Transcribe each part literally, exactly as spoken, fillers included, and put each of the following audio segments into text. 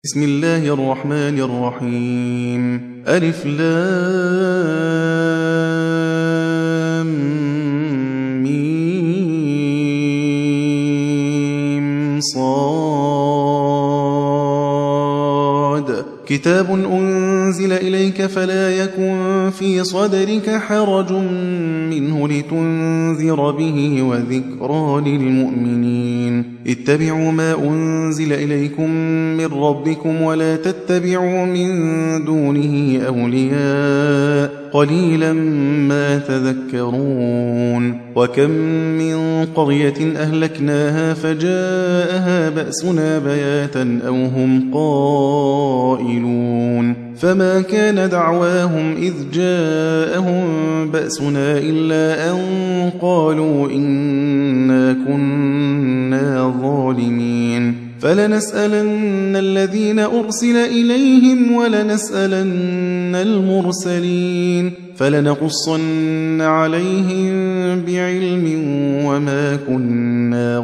بسم الله الرحمن الرحيم ألف لام ميم صاد كتاب أنزل إليك فلا يكن في صدرك حرج منه لتنذر به وذكرى للمؤمنين اتبعوا ما أنزل إليكم من ربكم ولا تتبعوا من دونه أولياء قليلا ما تذكرون وكم من قرية أهلكناها فجاءها بأسنا بياتا أو هم قائلون فما كان دعواهم إذ جاءهم بأسنا إلا أن قالوا إنا كنا ظالمين فلنسألن الذين أرسل إليهم ولنسألن المرسلين فلنقصن عليهم بعلم وما كنا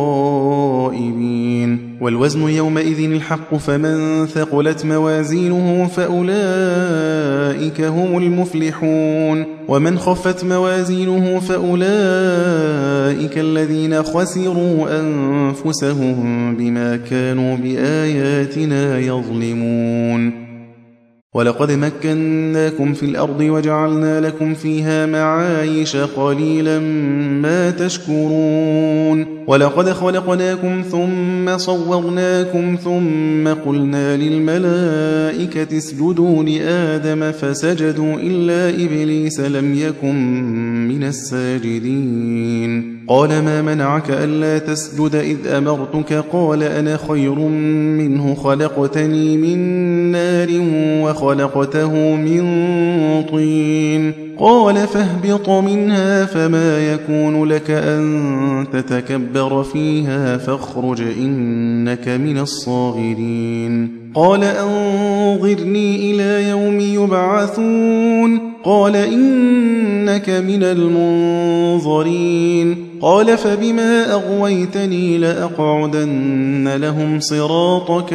غائبين والوزن يومئذ الحق فمن ثقلت موازينه فأولئك هم المفلحون ومن خفت موازينه فأولئك الذين خسروا أنفسهم بما كانوا بآياتنا يظلمون ولقد مكناكم في الأرض وجعلنا لكم فيها معايش قليلا ما تشكرون ولقد خلقناكم ثم صورناكم ثم قلنا للملائكة اسجدوا لآدم فسجدوا إلا إبليس لم يكن من الساجدين قال ما منعك ألا تسجد إذ أمرتك قال أنا خير منه خلقتني من نار وخلقته من طين قال فاهبط منها فما يكون لك أن تتكبر فيها فاخرج إنك من الصاغرين قال أنظرني إلى يوم يبعثون قال إنك من المنظرين قال فبما أغويتني لأقعدن لهم صراطك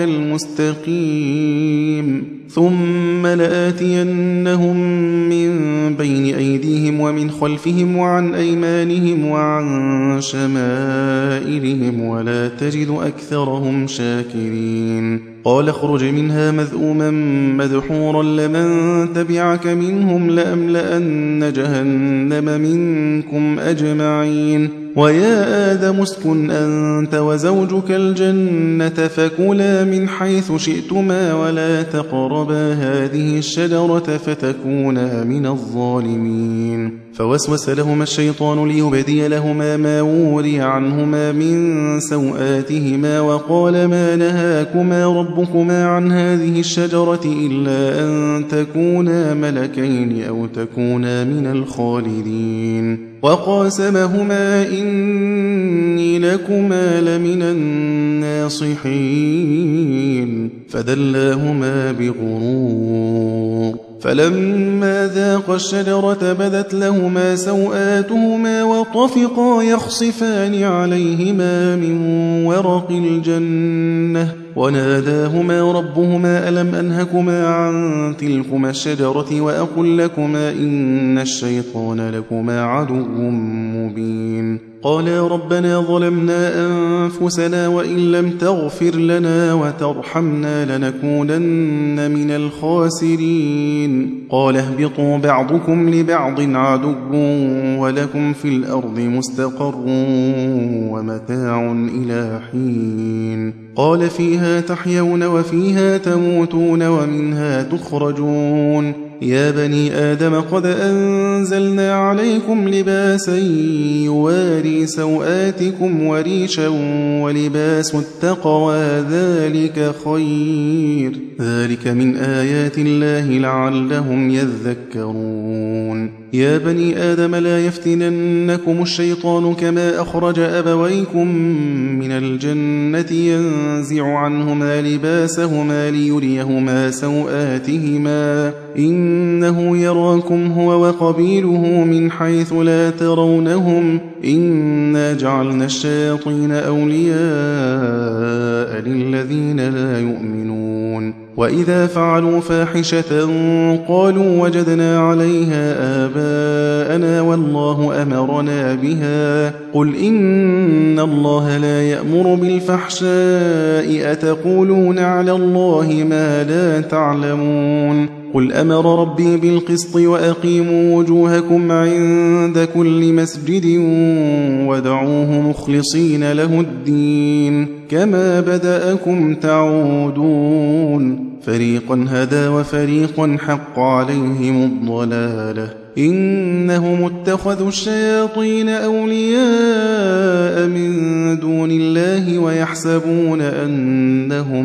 المستقيم ثم لآتينهم من بين أيديهم ومن خلفهم وعن أيمانهم وعن شمائلهم ولا تجد أكثرهم شاكرين قال اخرج منها مذءوما مدحورا لمن تبعك منهم لأملأن جهنم منكم أجمعين ويا آدم اسكن أنت وزوجك الجنة فكلا من حيث شئتما ولا تقربا هذه الشجرة فتكونا من الظالمين فوسوس لهما الشيطان ليبدي لهما ما وري عنهما من سوآتهما وقال ما نهاكما ربكما عن هذه الشجرة إلا أن تكونا ملكين أو تكونا من الخالدين وقاسمهما إني لكما لمن الناصحين فدلاهما بغرور فلما ذاقا الشجرة بدت لهما سوآتهما وطفقا يخصفان عليهما من ورق الجنة وناداهما ربهما ألم أنهكما عن تلكما الشجرة وأقل لكما إن الشيطان لكما عدو مبين قالا ربنا ظلمنا أنفسنا وإن لم تغفر لنا وترحمنا لنكونن من الخاسرين قال اهبطوا بعضكم لبعض عدو ولكم في الأرض مستقر ومتاع إلى حين قال فيها تحيون وفيها تموتون ومنها تخرجون يا بني آدم قد أنزلنا عليكم لباسا يواري سوآتكم وريشا ولباس التقوى ذلك خير ذلك من آيات الله لعلهم يذكرون يا بني آدم لا يفتننكم الشيطان كما أخرج أبويكم من الجنة ينزع عنهما لباسهما ليريهما سوآتهما إنه يراكم هو وقبيله من حيث لا ترونهم إنا جعلنا الشياطين أولياء للذين لا يؤمنون وإذا فعلوا فاحشة قالوا وجدنا عليها آباءنا والله أمرنا بها قل إن الله لا يأمر بالفحشاء أتقولون على الله ما لا تعلمون قل أمر ربي بالقسط وأقيموا وجوهكم عند كل مسجد ودعوه مخلصين له الدين كما بدأكم تعودون فريقا هدى وفريقا حق عليهم الضلالة إنهم اتخذوا الشياطين أولياء من دون الله ويحسبون أنهم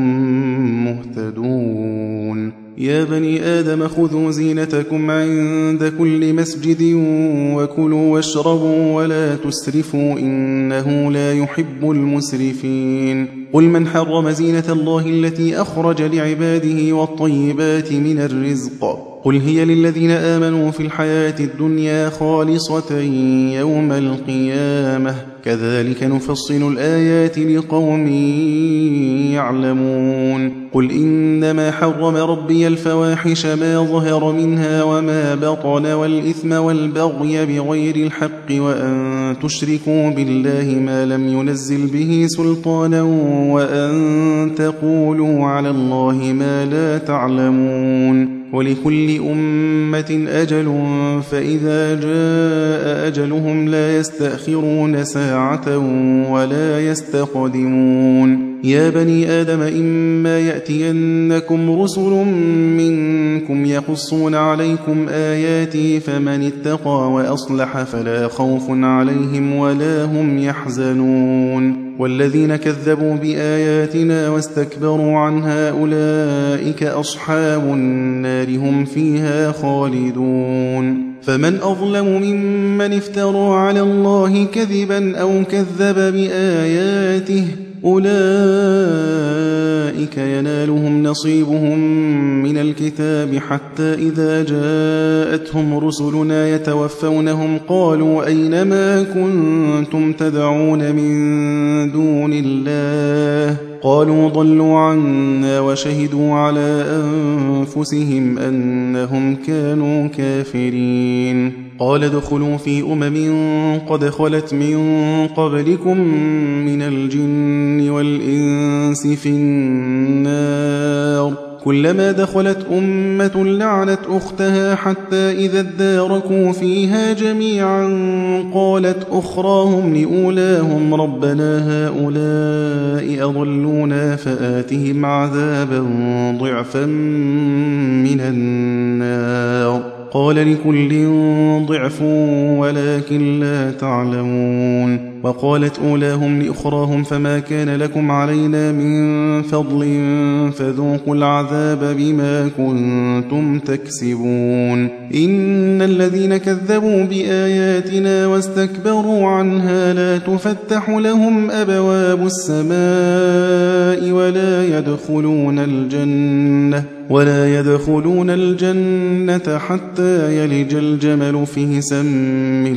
مهتدون يا بني آدم خذوا زينتكم عند كل مسجد وكلوا واشربوا ولا تسرفوا إنه لا يحب المسرفين قل من حرم زينة الله التي أخرج لعباده والطيبات من الرزق قل هي للذين آمنوا في الحياة الدنيا خالصة يوم القيامة كذلك نفصل الآيات لقوم يعلمون قل إنما حرم ربي الفواحش ما ظهر منها وما بطن والإثم والبغي بغير الحق وأن تشركوا بالله ما لم ينزل به سلطانا وأن تقولوا على الله ما لا تعلمون ولكل أمة أجل فإذا جاء أجلهم لا يستأخرون ساعة ولا يستقدمون يا بني آدم إما يأتينكم رسل منكم يقصون عليكم آياتي فمن اتقى وأصلح فلا خوف عليهم ولا هم يحزنون والذين كذبوا بآياتنا واستكبروا عنها أولئك أصحاب النار هم فيها خالدون فمن أظلم ممن افترى على الله كذبا أو كذب بآياته أولئك ينالهم نصيبهم من الكتاب حتى إذا جاءتهم رسلنا يتوفونهم قالوا أينما كنتم تدعون من دون الله قالوا ضلوا عنا وشهدوا على أنفسهم أنهم كانوا كافرين قال ادخلوا في أمم قد خلت من قبلكم من الجن والإنس في النار كلما دخلت أمة لعنت أختها حتى إذا اداركوا فيها جميعا قالت أخراهم لأولاهم ربنا هؤلاء أضلونا فآتهم عذابا ضعفا من النار قال لكل ضعف ولكن لا تعلمون وقالت أولاهم لأخراهم فما كان لكم علينا من فضل فذوقوا العذاب بما كنتم تكسبون إن الذين كذبوا بآياتنا واستكبروا عنها لا تفتح لهم أبواب السماء ولا يدخلون الجنة ولا يدخلون الجنة حتى يلج الجمل في سم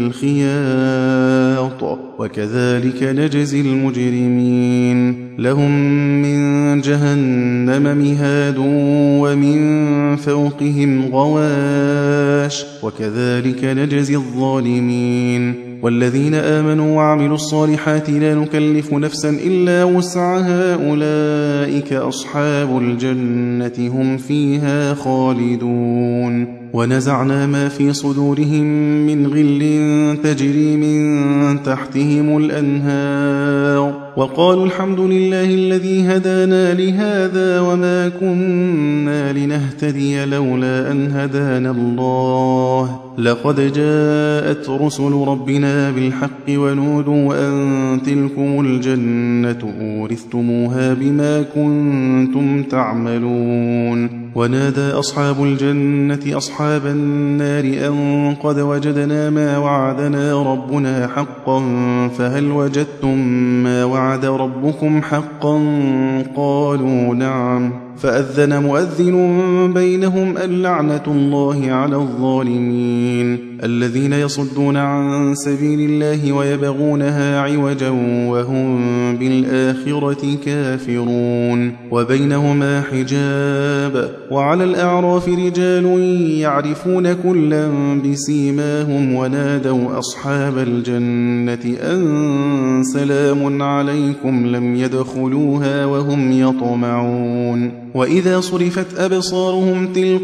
الخياط وكذلك نجزي المجرمين لهم من جهنم مهاد ومن فوقهم غواش وكذلك نجزي الظالمين والذين آمنوا وعملوا الصالحات لا نكلف نفسا إلا وسعها أولئك أصحاب الجنة هم فيها خالدون ونزعنا ما في صدورهم من غل تجري من تحتهم الأنهار وقالوا الحمد لله الذي هدانا لهذا وما كنا لنهتدي لولا أن هدانا الله لقد جاءت رسل ربنا بالحق ونودوا أن تلكم الجنة أورثتموها بما كنتم تعملون ونادى أصحاب الجنة أصحاب النار أن قد وجدنا ما وعدنا ربنا حقا فهل وجدتم ما وعد ربكم حقا؟ قالوا نعم. فأذن مؤذن بينهم اللعنة الله على الظالمين الذين يصدون عن سبيل الله ويبغونها عوجا وهم بالآخرة كافرون وبينهما حجاب وعلى الأعراف رجال يعرفون كلا بسيماهم ونادوا أصحاب الجنة أن سلام عليكم لم يدخلوها وهم يطمعون وإذا صرفت أبصارهم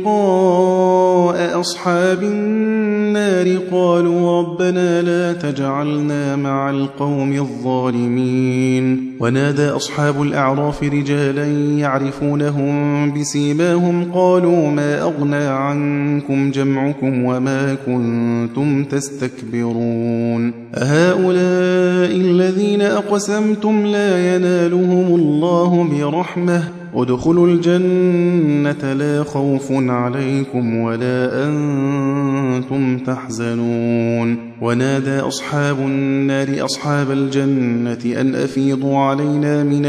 تلقاء أصحاب النار قالوا ربنا لا تجعلنا مع القوم الظالمين ونادى أصحاب الأعراف رجالا يعرفونهم بسيماهم قالوا ما أغنى عنكم جمعكم وما كنتم تستكبرون أهؤلاء الذين أقسمتم لا ينالهم الله برحمة ادخلوا الجنة لا خوف عليكم ولا أنتم تحزنون ونادى أصحاب النار أصحاب الجنة أن أفيضوا علينا من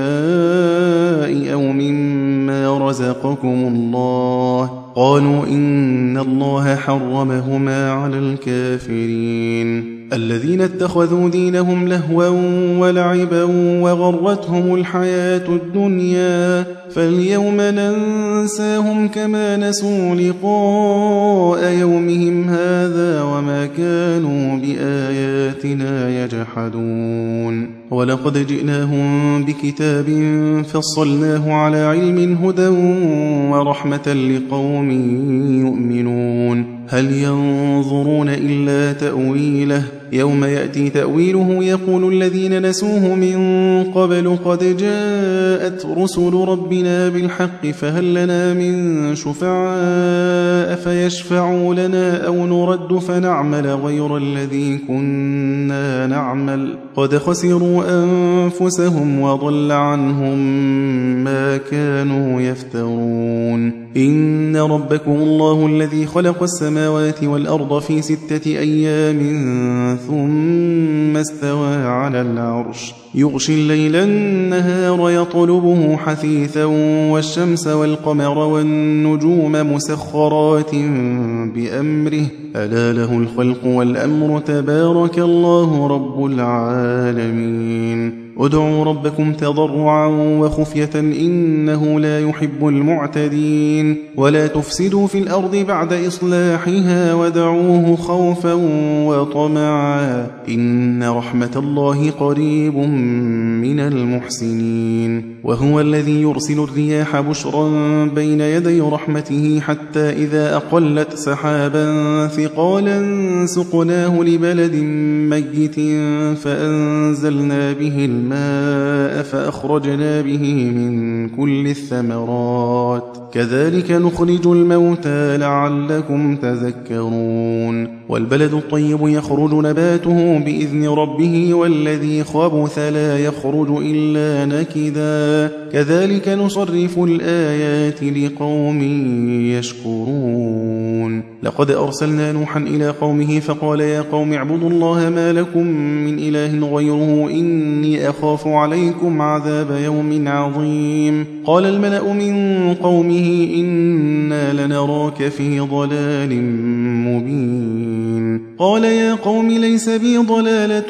الماء أو مما رزقكم الله قالوا إن الله حرمهما على الكافرين الذين اتخذوا دينهم لهوا ولعبا وغرتهم الحياة الدنيا فاليوم ننساهم كما نسوا لقاء يومهم هذا وما كانوا بآياتنا يجحدون ولقد جئناهم بكتاب فصلناه على علم هدى ورحمة لقوم يؤمنون هل ينظرون إلا تأويله يوم يأتي تأويله يقول الذين نسوه من قبل قد جاءت رسل ربنا بالحق فهل لنا من شفعاء فيشفعوا لنا أو نرد فنعمل غير الذي كنا نعمل قد خسروا أنفسهم وضل عنهم ما كانوا يفترون إن ربكم الله الذي خلق السماوات والأرض في ستة أيام ثم استوى على العرش يغشي الليل النهار يطلبه حثيثا والشمس والقمر والنجوم مسخرات بأمره ألا له الخلق والأمر تبارك الله رب العالمين ادعوا ربكم تضرعا وخفية إنه لا يحب المعتدين ولا تفسدوا في الأرض بعد إصلاحها ودعوه خوفا وطمعا إن رحمة الله قريب من المحسنين وهو الذي يرسل الرياح بشرا بين يدي رحمته حتى إذا أقلت سحابا ثقالا سقناه لبلد ميت فأنزلنا به الماء فأخرجنا به من كل الثمرات كذلك نخرج الموتى لعلكم تذكرون والبلد الطيب يخرج نباته بإذن ربه والذي خبث لا يخرج إلا نكدا كذلك نصرف الآيات لقوم يشكرون لقد أرسلنا نوحا إلى قومه فقال يا قوم اعبدوا الله ما لكم من إله غيره إني أخاف عليكم عذاب يوم عظيم قال الملأ من قومه إنا لنراك في ضلال مبين قال يا قوم ليس بي ضلالة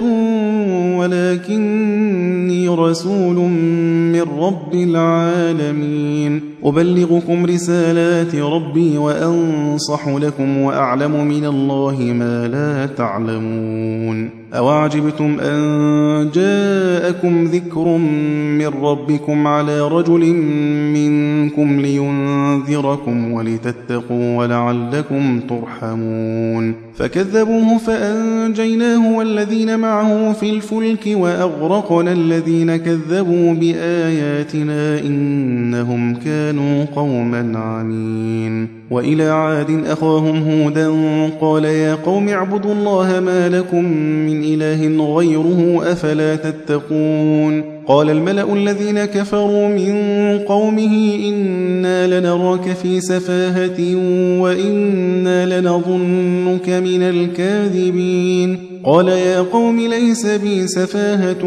ولكني رسول من رب العالمين أبلغكم رسالات ربي وأنصح لكم وأعلم من الله ما لا تعلمون أوعجبتم أن جاءكم ذكر من ربكم على رجل منكم لينذركم ولتتقوا ولعلكم ترحمون فكذبوه فأنجيناه والذين معه في الفلك وأغرقنا الذين كذبوا بآياتنا إنهم كانوا قوما عمين وإلى عاد أخاهم هودا قال يا قوم اعبدوا الله ما لكم من إله غيره أفلا تتقون قال الملأ الذين كفروا من قومه إنا إنا لنراك في سفاهة وإنا لنظنك من الكاذبين قال يا قوم ليس بي سفاهة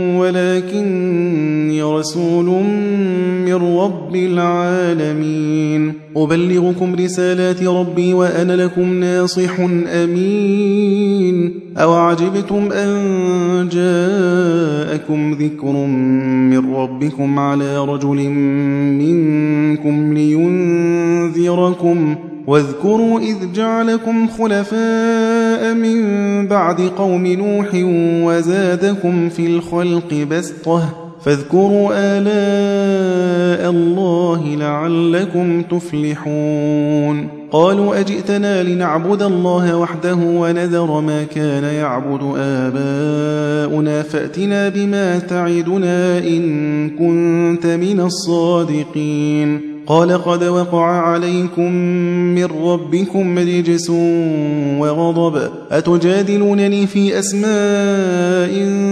ولكني رسول من رب العالمين أبلغكم رسالات ربي وأنا لكم ناصح أمين أوعجبتم أن جاءكم ذكر من ربكم على رجل منكم لينذركم واذكروا إذ جعلكم خلفاء من بعد قوم نوح وزادكم في الخلق بسطة فاذكروا آلاء الله لعلكم تفلحون قالوا أجئتنا لنعبد الله وحده ونذر ما كان يعبد آباؤنا فأتنا بما تعدنا إن كنت من الصادقين قال قد وقع عليكم من ربكم رجس وغضب أتجادلونني في أسماء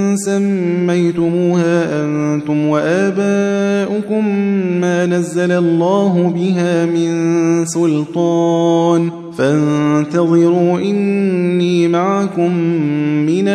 سميتموها أنتم وآباؤكم ما نزل الله بها من سلطان فانتظروا إني معكم من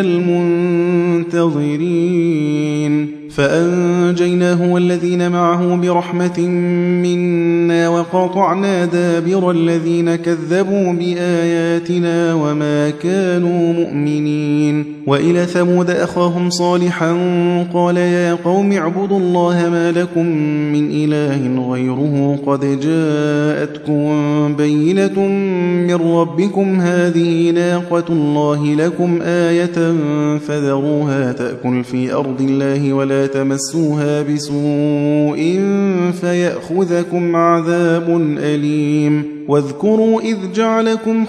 المنتظرين فأنجيناه والذين معه برحمة منا وقطعنا دابر الذين كذبوا بآياتنا وما كانوا مؤمنين وإلى ثمود أخاهم صالحا قال يا قوم اعبدوا الله ما لكم من إله غيره قد جاءتكم بينة من ربكم هذه ناقة الله لكم آية فذروها تأكل في أرض الله ولا تمسوها بسوء فيأخذكم عذاب أليم واذكروا إذ جعلكم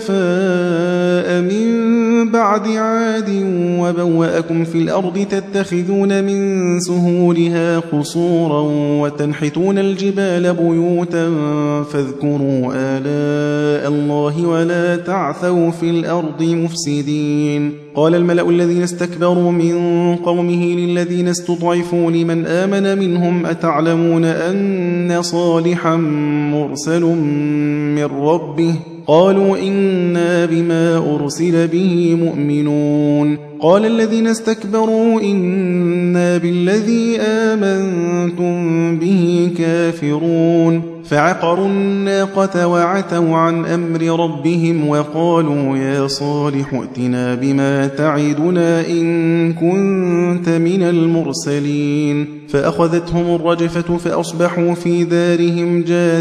خلفاء من بعد عاد وبوأكم في الأرض تتخذون من سهولها قصورا وتنحتون الجبال بيوتا فاذكروا آلاء الله ولا تعثوا في الأرض مفسدين قال الملأ الذين استكبروا من قومه للذين استضعفوا لمن آمن منهم أتعلمون أن صالحا مرسل من ربه قالوا إنا بما أرسل به مؤمنون قال الذين استكبروا إنا بالذي آمنتم به كافرون فعقروا الناقة وعتوا عن أمر ربهم وقالوا يا صالح ائتنا بما تعدنا إن كنت من المرسلين فأخذتهم الرجفة فأصبحوا في دارهم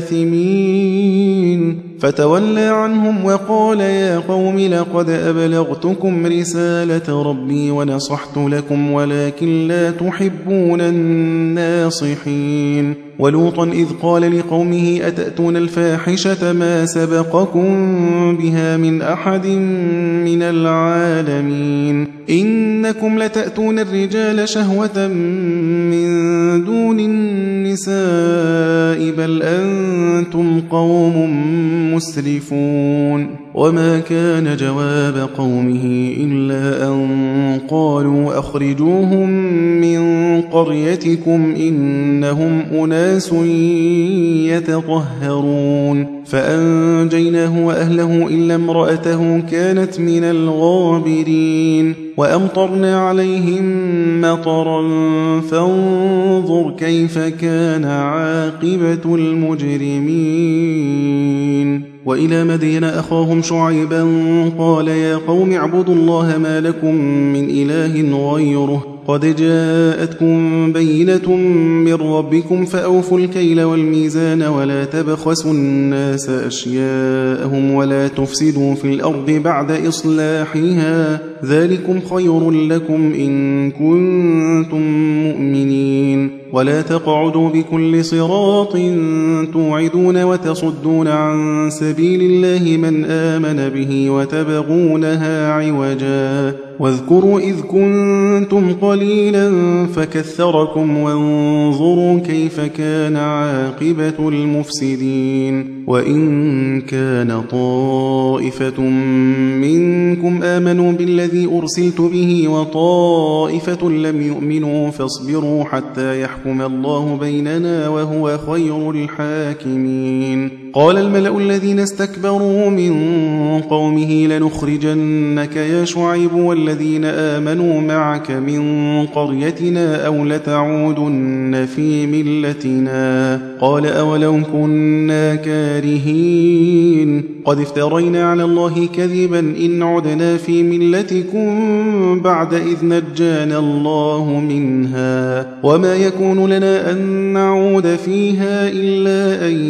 جاثمين فتولى عنهم وقال يا قوم لقد أبلغتكم رسالة ربي ونصحت لكم ولكن لا تحبون الناصحين ولوطا إذ قال لقومه أتأتون الفاحشة ما سبقكم بها من أحد من العالمين إنكم لتأتون الرجال شهوة من دون النساء بل أنتم قوم مسرفون وما كان جواب قومه إلا أن قالوا أخرجوهم من قريتكم إنهم أناس يتطهرون فأنجيناه وأهله إلا امرأته كانت من الغابرين وأمطرنا عليهم مطرا فانظر كيف كان عاقبة المجرمين وإلى مدين أخاهم شعيبا قال يا قوم اعبدوا الله ما لكم من إله غيره قد جاءتكم بينة من ربكم فأوفوا الكيل والميزان ولا تبخسوا الناس أشياءهم ولا تفسدوا في الأرض بعد إصلاحها ذلكم خير لكم إن كنتم مؤمنين ولا تقعدوا بكل صراط توعدون وتصدون عن سبيل الله من آمن به وتبغونها عوجا واذكروا إذ كنتم قليلا فكثركم وانظروا كيف كان عاقبة المفسدين وإن كان طائفة منكم آمنوا بالذي أرسلت به وطائفة لم يؤمنوا فاصبروا حتى يحكم الله بيننا وهو خير الحاكمين قال الملأ الذين استكبروا من قومه لنخرجنك يا شعيب والذين آمنوا معك من قريتنا أو لتعودن في ملتنا قال أولو كنا كارهين قد افترينا على الله كذبا إن عدنا في ملتكم بعد إذ نجانا الله منها وما يكون لنا أن نعود فيها إلا أن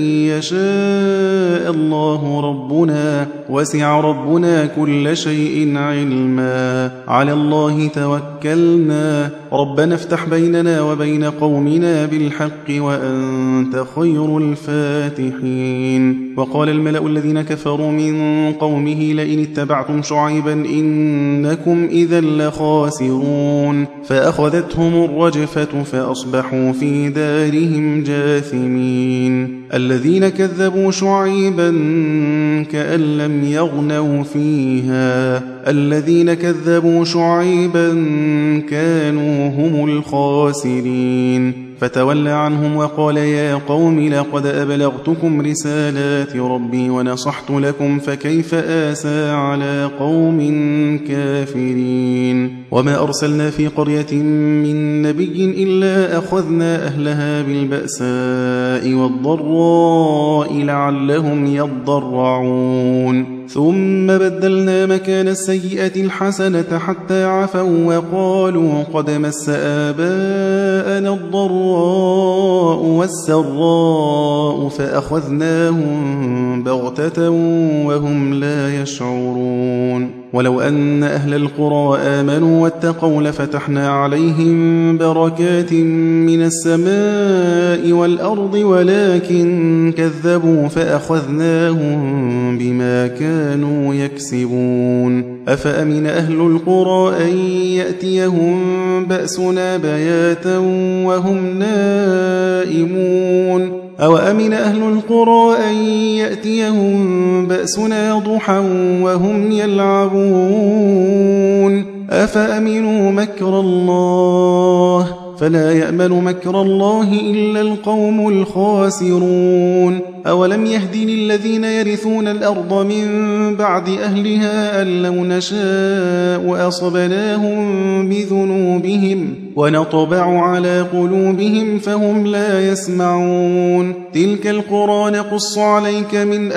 يشاء الله ربنا وسع ربنا كل شيء علما على الله توكلنا ربنا افتح بيننا وبين قومنا بالحق وأنت خير الفاتحين وقال الملأ الذين كفروا من قومه لئن اتبعتم شعيبا إنكم إذا لخاسرون فأخذتهم الرجفة فأصبحوا في دارهم جاثمين الذين كذبوا شعيبا كأن لم يغنوا فيها الذين كذبوا شعيبا كانوا هم الخاسرين فتولى عنهم وقال يا قوم لقد أبلغتكم رسالات ربي ونصحت لكم فكيف آسى على قوم كافرين وما أرسلنا في قرية من نبي إلا أخذنا أهلها بالبأساء والضراء لعلهم يضرعون ثم بدلنا مكان السيئة الحسنة حتى عفوا وقالوا قد مس آباءنا الضراء والسراء فأخذناهم بغتة وهم لا يشعرون ولو أن أهل القرى آمنوا واتقوا لفتحنا عليهم بركات من السماء والأرض ولكن كذبوا فأخذناهم بما كانوا يكسبون أفأمن أهل القرى أن يأتيهم بأسنا بياتا وهم نائمون أو أمن أهل القرى أن يأتيهم بأسنا ضحى وهم يلعبون أفأمنوا مكر الله فلا يأمن مكر الله إلا القوم الخاسرون أولم يهد للذين يرثون الأرض من بعد أهلها أن لو نشاء أصبناهم بذنوبهم ونطبع على قلوبهم فهم لا يسمعون تلك القرى نقص عليك من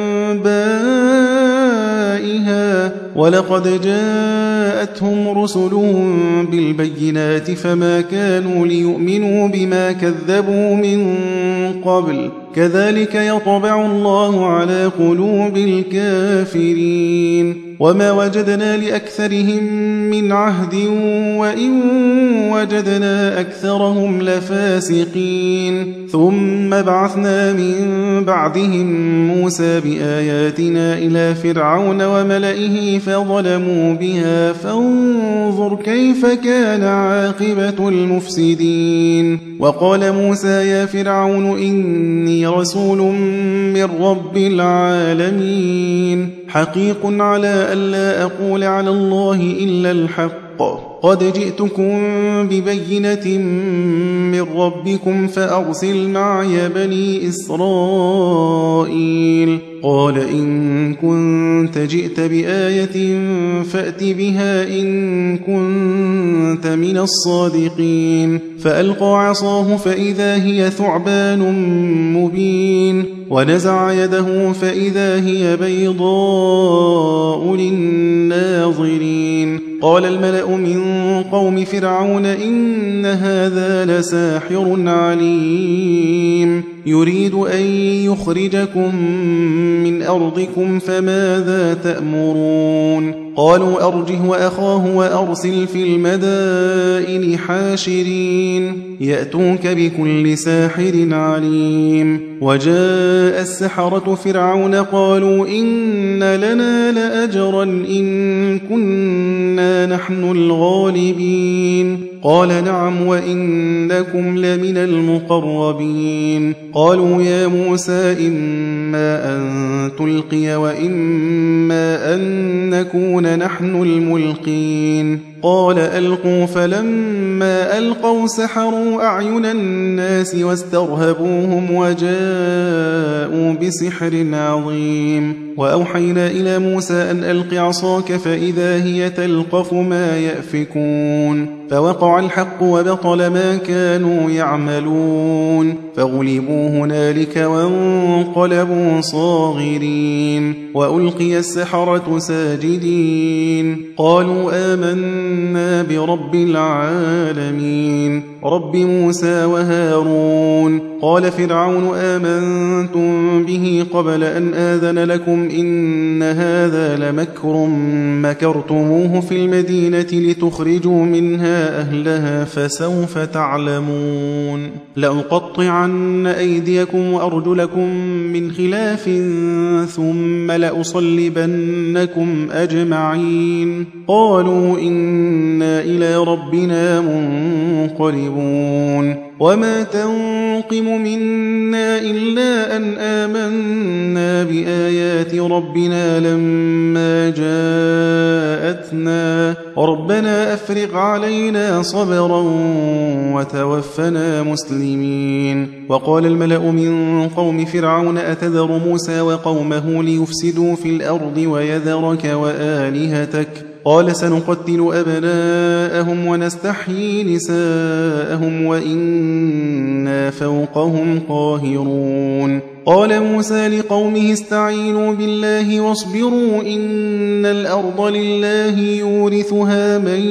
أنبائها ولقد جاءتهم رسلهم بالبينات فما كانوا ليؤمنوا بما كذبوا من قبل كذلك يطبع الله على قلوب الكافرين وما وجدنا لأكثرهم من عهد وإن وجدنا أكثرهم لفاسقين ثم بعثنا من بعدهم موسى بآياتنا إلى فرعون وملئه فظلموا بها فانظر كيف كان عاقبة المفسدين وقال موسى يا فرعون إني رسول من رب العالمين حقيق على ألا أقول على الله إلا الحق قد جئتكم ببينة من ربكم فأرسل معي بني إسرائيل قال إن كنت جئت بآية فأت بها إن كنت من الصادقين فألقى عصاه فإذا هي ثعبان مبين ونزع يده فإذا هي بيضاء للناظرين قال الملأ من قوم فرعون إن هذا لساحر عليم يريد أن يخرجكم من أرضكم فماذا تأمرون قالوا أرجه وأخاه وأرسل في المدائن حاشرين يأتوك بكل ساحر عليم. وجاء السحرة فرعون قالوا إن لنا لأجرا إن كنا نحن الغالبين. قال نعم وإنكم لمن المقربين. قالوا يا موسى إما أن تلقي وإما أن نكون نحن الملقين. قال ألقوا. فلما ألقوا سحروا أعين الناس واسترهبوهم وجاءوا بسحر عظيم. وأوحينا إلى موسى أن ألق عصاك فإذا هي تلقف ما يأفكون. فوقع الحق وبطل ما كانوا يعملون فغلبوا هنالك وانقلبوا صاغرين. وألقي السحرة ساجدين قالوا آمنا برب العالمين رب موسى وهارون. قال فرعون آمنتم به قبل أن آذن لكم إن هذا لمكر مكرتموه في المدينة لتخرجوا منها أهلها فسوف تعلمون. لأقطعن أيديكم وأرجلكم من خلاف ثم لأصلبنكم أجمعين. قالوا إنا إلى ربنا منقلبون. وما تنقم منا إلا أن آمنا بآيات ربنا لما جاءتنا ربنا أفرغ علينا صبرا وتوفنا مسلمين. وقال الملأ من قوم فرعون أتذر موسى وقومه ليفسدوا في الأرض ويذرك وآلهتك قال سنقتل أبناءهم ونستحيي نساءهم وإنا فوقهم قاهرون. قال موسى لقومه استعينوا بالله واصبروا إن الأرض لله يورثها من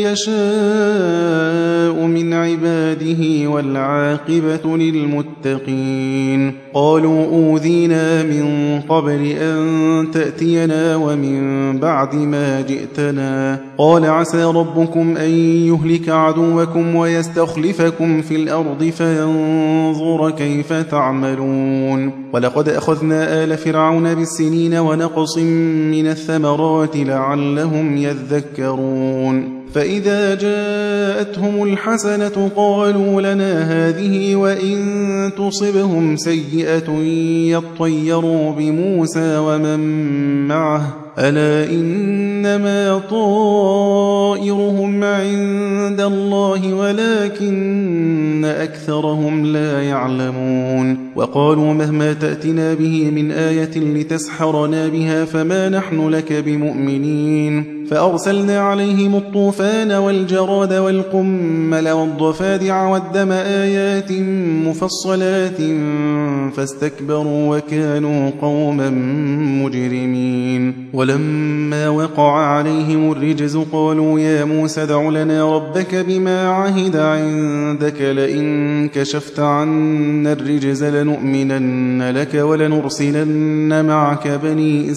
يشاء من عباده والعاقبة للمتقين. قالوا أوذينا من قبل أن تأتينا ومن بعد ما جئتنا قال عسى ربكم أن يهلك عدوكم ويستخلفكم في الأرض فينظر كيف تعملون. ولقد أخذنا آل فرعون بالسنين ونقص من الثمرات لعلهم يذكرون. فإذا جاءتهم الحسنة قالوا لنا هذه وإن تصبهم سيئة يطيروا بموسى ومن معه ألا إنما طائرهم عند الله ولكن أكثرهم لا يعلمون. وقالوا مهما تأتنا به من آية لتسحرنا بها فما نحن لك بمؤمنين. فأرسلنا عليهم الطوفان والجراد والقمل والضفادع والدم آيات مفصلات فاستكبروا وكانوا قوما مجرمين. ولما وقع عليهم الرجز قالوا يا موسى ادع لنا ربك بما عهد عندك لئن كشفت عنا الرجز لنؤمنن لك ولنرسلن معك بني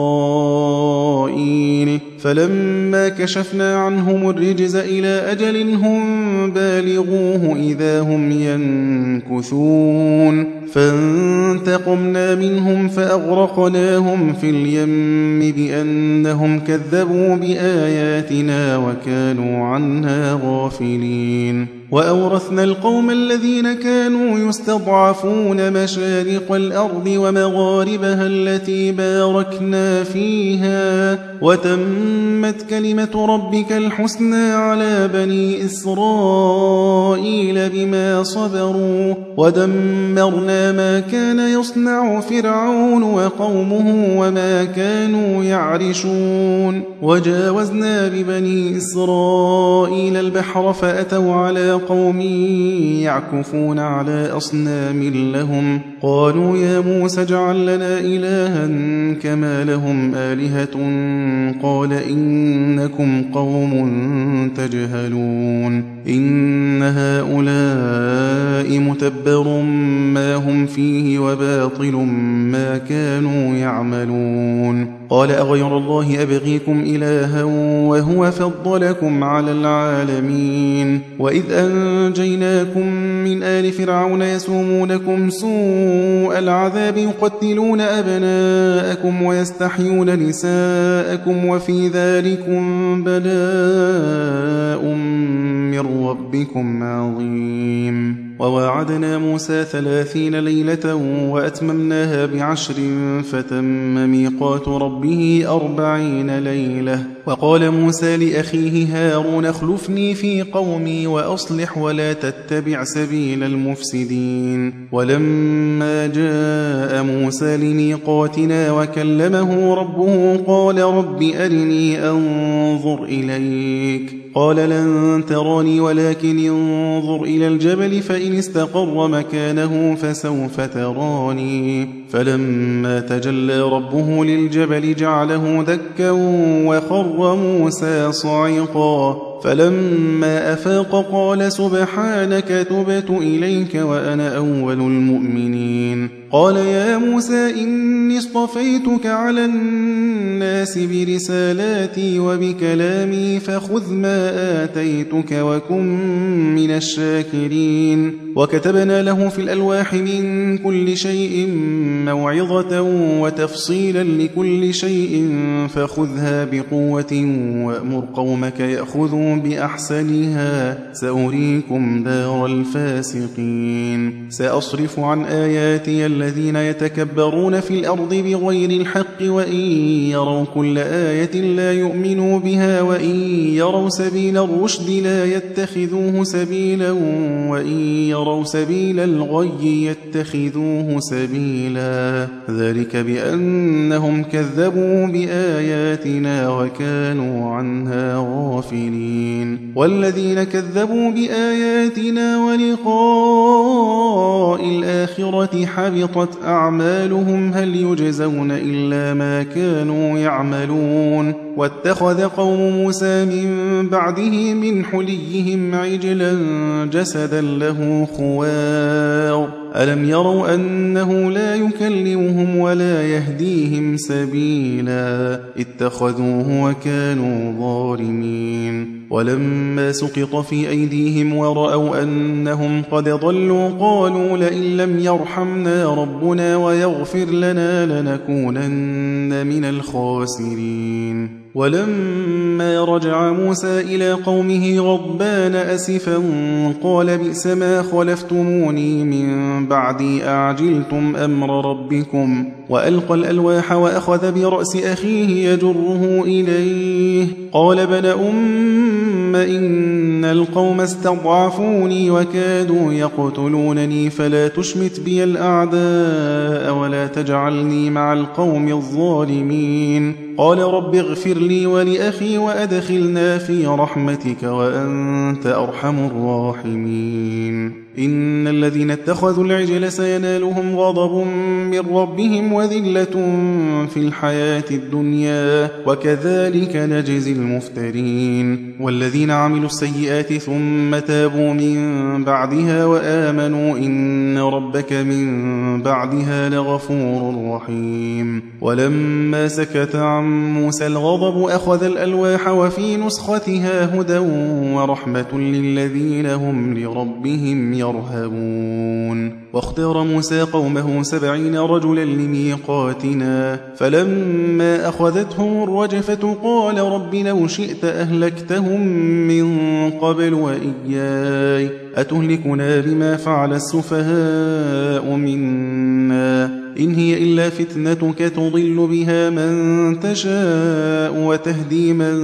إسرائيل. فلما كشفنا عنهم الرجز إلى أجل هم بالغوه إذا هم ينكثون. فانتقمنا منهم فأغرقناهم في اليم بأنهم كذبوا بآياتنا وكانوا عنها غافلين. وأورثنا القوم الذين كانوا يستضعفون مشارق الأرض ومغاربها التي باركنا فيها وتمت كلمة ربك الحسنى على بني إسرائيل بما صبروا ودمرنا ما كان يصنع فرعون وقومه وما كانوا يعرشون. وجاوزنا ببني إسرائيل البحر فأتوا على قوم يعكفون على أصنام لهم قالوا يا موسى اجعل لنا إلها كما لهم آلهة قال إنكم قوم تجهلون. إن هؤلاء متبر ما هم فيه وباطل ما كانوا يعملون. قال أغير الله أبغيكم إلها وهو فضلكم على العالمين. وإذ أنجيناكم من آل فرعون يسومونكم سوء العذاب يقتلون أبناءكم ويستحيون نساءكم وفي ذلكم بلاء من ربكم عظيم. وواعدنا موسى ثلاثين ليلة وأتممناها بعشر فتم ميقات ربه أربعين ليلة. وقال موسى لأخيه هارون اخلفني في قومي وأصلح ولا تتبع سبيل المفسدين. ولما جاء موسى لميقاتنا وكلمه ربه قال رب أرني أنظر إليك قال لن تراني ولكن انظر إلى الجبل فإن استقر مكانه فسوف تراني. فلما تجلى ربه للجبل جعله دكا وخر موسى صعقا. فلما أفاق قال سبحانك تبت إليك وأنا أول المؤمنين. قال يا موسى إني اصطفيتك على الناس برسالاتي وبكلامي فخذ ما آتيتك وكن من الشاكرين. وكتبنا له في الألواح من كل شيء موعظة وتفصيلا لكل شيء فخذها بقوة وأمر قومك يأخذوا بأحسنها سأريكم دار الفاسقين. سأصرف عن آياتي الذين يتكبرون في الأرض بغير الحق وإن يروا كل آية لا يؤمنوا بها وإن يروا سبيل الرشد لا يتخذوه سبيلا وإن يروا سبيل الغي يتخذوه سبيلا ذلك بأنهم كذبوا بآياتنا وكانوا عنها غافلين. والذين كذبوا بآياتنا ولقاء الآخرة حبطت أعمالهم هل يجزون إلا ما كانوا يعملون. واتخذ قوم موسى من بعده من حليهم عجلا جسدا له خوار ألم يروا أنه لا يكلمهم ولا يهديهم سبيلا اتخذوه وكانوا ظالمين. ولما سقط في أيديهم ورأوا أنهم قد ضلوا قالوا لئن لم يرحمنا ربنا ويغفر لنا لنكونن من الخاسرين. ولما رجع موسى إلى قومه غضبان أسفا قال بئس ما خلفتموني من بعدي أعجلتم أمر ربكم. وألقى الألواح وأخذ برأس أخيه يجره إليه قال ابن أم إن القوم استضعفوني وكادوا يقتلونني فلا تشمت بي الأعداء ولا تجعلني مع القوم الظالمين. قال رب اغفر لي ولأخي وأدخلنا في رحمتك وأنت أرحم الراحمين. إن الذين اتخذوا العجل سينالهم غضب من ربهم وذلة في الحياة الدنيا وكذلك نجزي المفترين. والذين عملوا السيئات ثم تابوا من بعدها وآمنوا إن ربك من بعدها لغفور رحيم. ولما سكت عن موسى الغضب أخذ الألواح وفي نسختها هدى ورحمة للذين هم لربهم يرهبون. واختار موسى قومه سبعين رجلا لميقاتنا فلما أخذتهم الرجفة قال رب لو شئت أهلكتهم من قبل وإياي أتهلكنا بما فعل السفهاء منا إن هي إلا فتنتك تضل بها من تشاء وتهدي من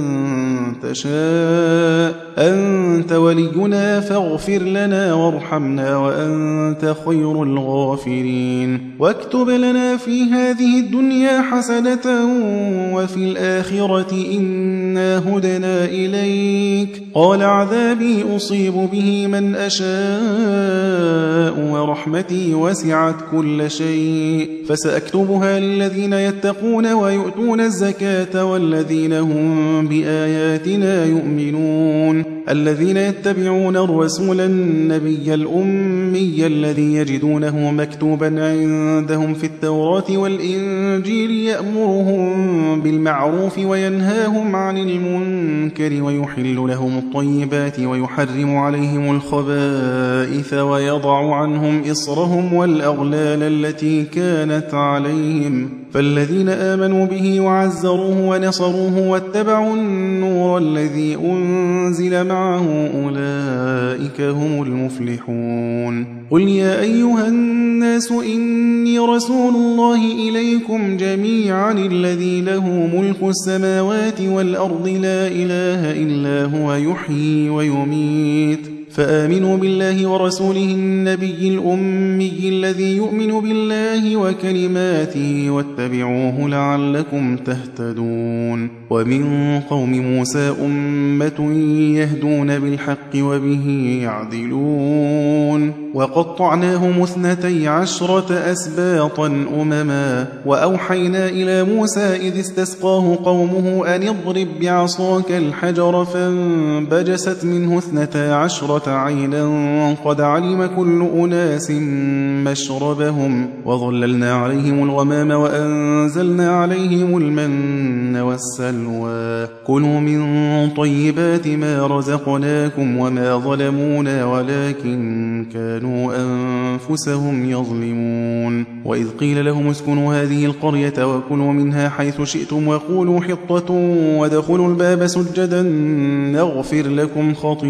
تشاء أنت ولينا فاغفر لنا وارحمنا وأنت خير الغافرين. واكتب لنا في هذه الدنيا حسنة وفي الآخرة إنا هدنا إليك قال عذابي أصيب به من أشاء ورحمتي وسعت كل شيء فسأكتبها للذين يتقون ويؤتون الزكاة والذين هم بآياتنا يؤمنون. الذين يتبعون الرسول النبي الأمي الذي يجدونه مكتوبا عندهم في التوراة والإنجيل يأمرهم بالمعروف وينهاهم عن المنكر ويحل لهم الطيبات ويحرم عليهم الخبائث ويضع عنهم إصرهم والأغلال التي كانت عليهم. فالذين آمنوا به وعزروه ونصروه واتبعوا النور الذي أنزل معه أولئك هم المفلحون. قل يا أيها الناس إني رسول الله إليكم جميعا الذي له ملك السماوات والأرض لا إله إلا هو يحيي ويميت فآمنوا بالله ورسوله النبي الأمي الذي يؤمن بالله وكلماته واتبعوه لعلكم تهتدون. ومن قوم موسى أمة يهدون بالحق وبه يعدلون. وقطعناهم اثنتي عشرة أسباطا أمما وأوحينا إلى موسى إذ استسقاه قومه أن اضرب بعصاك الحجر فانبجست منه اثنتا عشرة عينا قد علم كل أناس مشربهم وظللنا عليهم الغمام وأنزلنا عليهم المن والسلوى كلوا من طيبات ما رزقناكم وما ظلمونا ولكن كانوا أنفسهم يظلمون. وإذ قيل لهم اسكنوا هذه القرية وكلوا منها حيث شئتم وقولوا حطة وادخلوا الباب سجدا نغفر لكم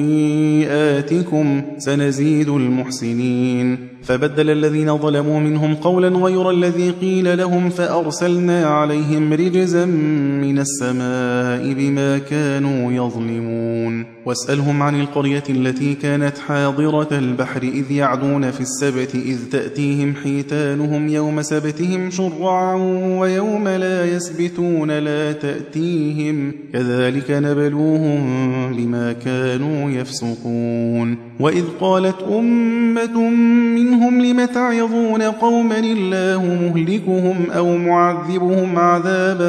خطيئاتكم سنزيد المحسنين. فبدل الذين ظلموا منهم قولا غير الذي قيل لهم فأرسلنا عليهم رجزا من السماء بما كانوا يظلمون. واسألهم عن القرية التي كانت حاضرة البحر إذ يعدون في السبت إذ تأتيهم حيتانهم يوم سبتهم شرعا ويوم لا يسبتون لا تأتيهم كذلك نبلوهم بما كانوا يفسقون. وإذ قالت أمة منهم لم تعظون قوما الله مهلكهم أو معذبهم عذابا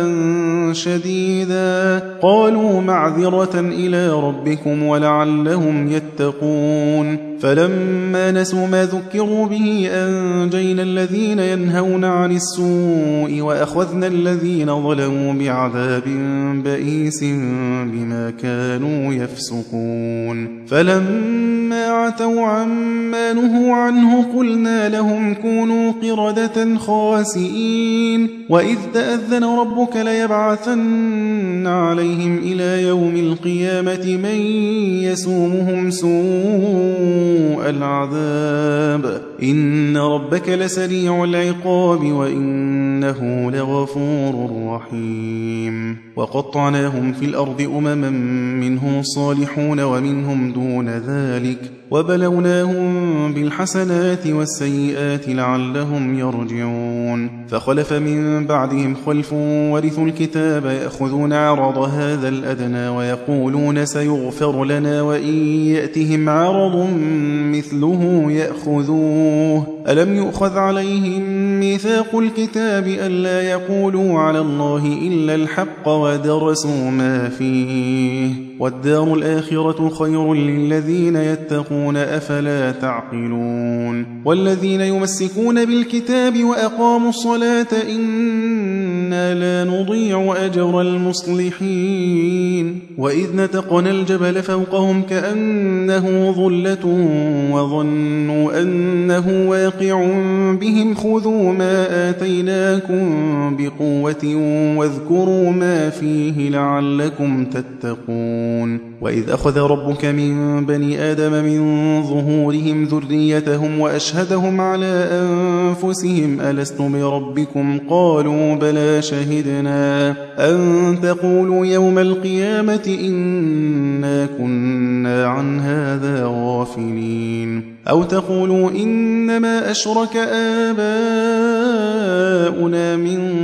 شديدا قالوا معذرة إلى ربكم ولعلهم يتقون. فلما نسوا ما ذكروا به أنجينا الذين ينهون عن السوء وأخذنا الذين ظلموا بعذاب بئيس بما كانوا يفسقون. فلما عتوا عما نهوا عنه قلنا لهم كونوا قردة خاسئين. وإذ تأذن ربك ليبعثن عليهم إلى يوم القيامة من يسومهم سوء العذاب إن ربك لسريع العقاب وإنه لغفور رحيم. وقطعناهم في الأرض أمما منهم الصالحون ومنهم دون ذلك وبلوناهم بالحسنات والسيئات لعلهم يرجعون. فخلف من بعدهم خلف ورثوا الكتاب يأخذون عرض هذا الأدنى ويقولون سيغفر لنا وإن يأتهم عرض مثله يأخذوه ألم يؤخذ عليهم ميثاق الكتاب ألا يقولوا على الله إلا الحق ودرسوا ما فيه والدار الآخرة خير للذين يتقون أفلا تعقلون. والذين يمسكون بالكتاب وأقاموا الصلاة إنا لا نضيع أجر المصلحين. وإذ نتقنا الجبل فوقهم كأنه ظلة وظنوا أنه واقع بهم خذوا ما آتيناكم بقوة واذكروا ما فيه لعلكم تتقون. وإذ أخذ ربك من بني آدم من ظهورهم ذريتهم وأشهدهم على أنفسهم ألست بربكم قالوا بلى شهدنا أن تقولوا يوم القيامة إنا كنا عن هذا غافلين أو تقولوا إنما أشرك آباؤنا من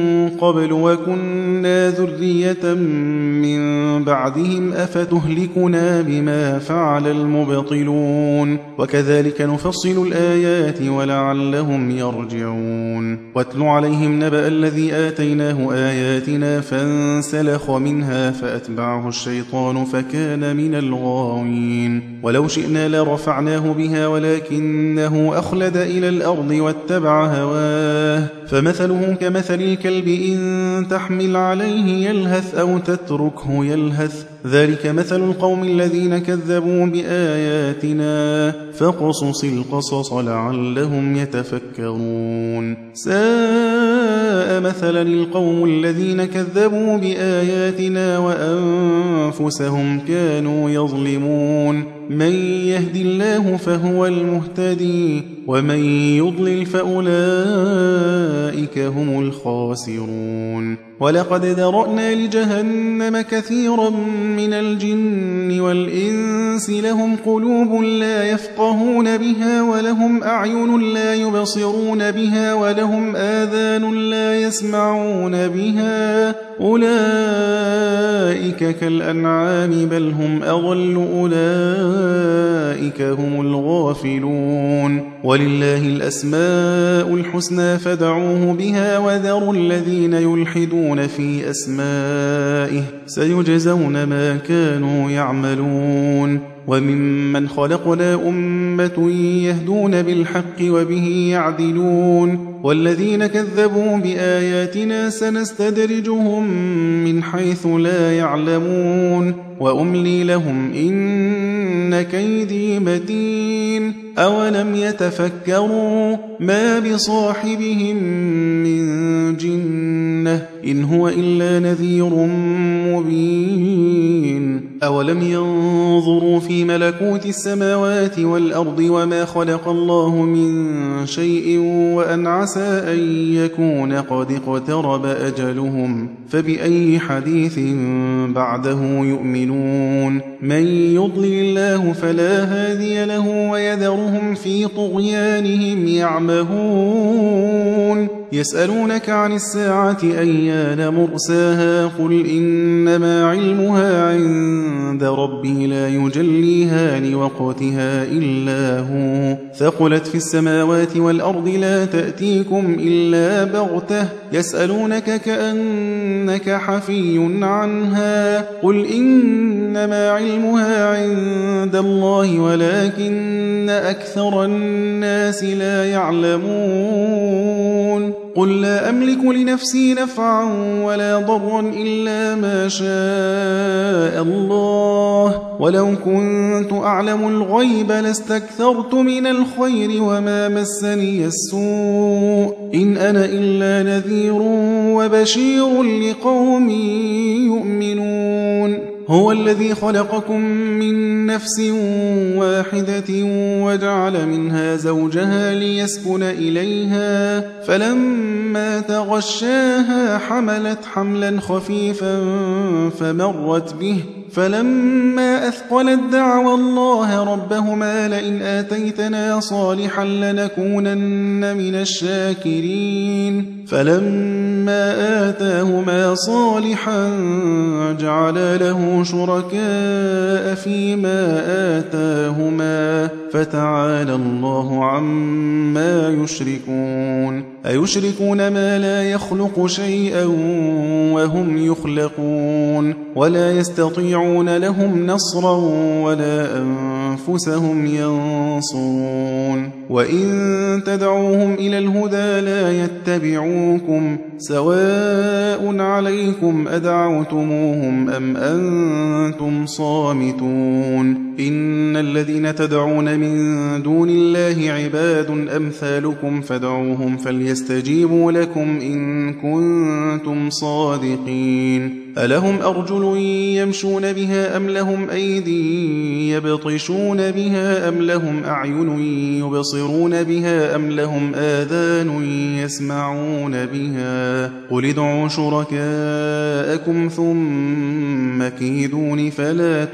قبل وكنا ذرية من بعدهم أفتهلكنا بما فعل المبطلون وكذلك نفصل الآيات ولعلهم يرجعون واتل عليهم نبأ الذي آتيناه آياتنا فانسلخ منها فأتبعه الشيطان فكان من الغاوين ولو شئنا لرفعناه بها ولكنه أخلد إلى الأرض واتبع هواه فمثله كمثل الكلب إن تحمل عليه يلهث أو تتركه يلهث ذلك مثل القوم الذين كذبوا بآياتنا فاقصص القصص لعلهم يتفكرون ساء مثلا القوم الذين كذبوا بآياتنا وأنفسهم كانوا يظلمون من يهد الله فهو المهتدي ومن يضلل فأولئك هم الخاسرون ولقد ذرأنا لجهنم كثيرا من الجن والإنس لهم قلوب لا يفقهون بها ولهم أعين لا يبصرون بها ولهم آذان لا يسمعون بها أولئك كالأنعام بل هم أضل أولئك هم الغافلون ولله الأسماء الحسنى فادعوه بها وذروا الذين يلحدون في أسمائه سيجزون ما كانوا يعملون وممن خلقنا أمة يهدون بالحق وبه يعدلون والذين كذبوا بآياتنا سنستدرجهم من حيث لا يعلمون وأملي لهم إن كيدي متين أولم يتفكروا ما بصاحبهم من جنة إن هو إلا نذير مبين أولم ينظروا في ملكوت السماوات والأرض وما خلق الله من شيء وأن عسى أن يكون قد اقترب أجلهم فبأي حديث بعده يؤمنون من يضلل الله فلا هادي له ويذرهم في طغيانهم يعمهون يسألونك عن الساعة أيان مرساها قل إنما علمها عند ربي لا يجليها لوقتها إلا هو ثقلت في السماوات والأرض لا تأتيكم إلا بغتة يسألونك كأنك حفي عنها قل إنما علمها عند الله ولكن أكثر الناس لا يعلمون قل لا أملك لنفسي نفعا ولا ضرا إلا ما شاء الله ولو كنت أعلم الغيب لاستكثرت من الخير وما مسني السوء إن أنا إلا نذير وبشير لقوم يؤمنون هو الذي خلقكم من نفس واحدة وجعل منها زوجها ليسكن إليها فلما تغشاها حملت حملا خفيفا فمرت به فلما أثقلت دعوى الله ربهما لئن آتيتنا صالحا لنكونن من الشاكرين فلما آتاهما صالحا جعل له شركاء فيما آتاهما فتعالى الله عما يشركون أيشركون ما لا يخلق شيئا وهم يخلقون ولا يستطيعون لهم نصرا ولا أنفسهم ينصرون وإن تدعوهم إلى الهدى لا يتبعوكم سواء عليكم أدعوتموهم أم أنتم صامتون إن الذين تدعون من دون الله عباد أمثالكم فادعوهم فليستجيبوا لكم إن كنتم صادقين ألهم أرجل يمشون بها أم لهم أيدي يبطشون يبصرون بها أم لهم أعين يبصرون بها أم لهم آذان يسمعون بها قل ادعوا شركاءكم ثم كيدون فلا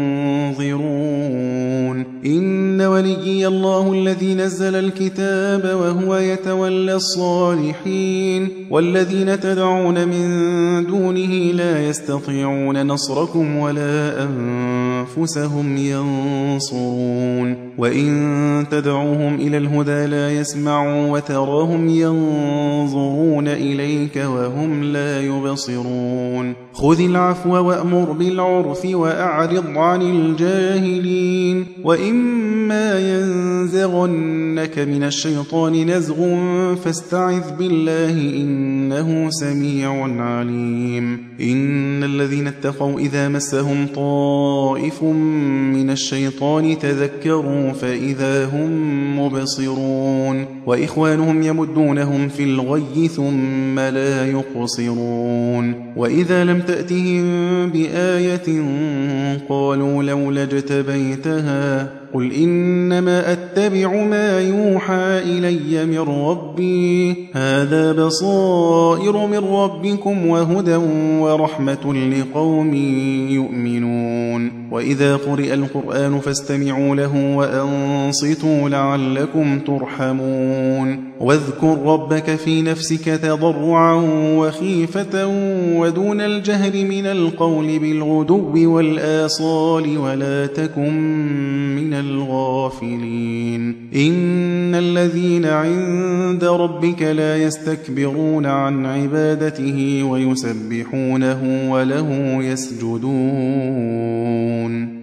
تنظرون إن وليي الله الذي نزل الكتاب وهو يتولى الصالحين والذين تدعون من دونه لا يستطيعون نصركم ولا أنفسهم ينصرون وإن تدعوهم إلى الهدى لا يسمعوا وتراهم ينظرون إليك وهم لا يبصرون خذ العفو وأمر بالعرف وأعرض عن الجاهلين وإما ينزغنك من الشيطان نزغ فاستعذ بالله إنه سميع عليم إن الذين اتقوا إذا مسهم طائف من الشيطان تذكروا فإذا هم مبصرون وإخوانهم يمدونهم في الغي ثم لا يقصرون وإذا لم تأتهم بآية قالوا لولا اجتبيتها قل إنما أتبع ما يوحى إلي من ربي هذا بصائر من ربكم وهدى ورحمة لقوم يؤمنون وإذا قرئ القرآن فاستمعوا له وأنصتوا لعلكم ترحمون واذكر ربك في نفسك تضرعا وخيفة ودون الجهر من القول بالغدو والآصال ولا تكن من الغافلين إن الذين عند ربك لا يستكبرون عن عبادته ويسبحونه وله يسجدون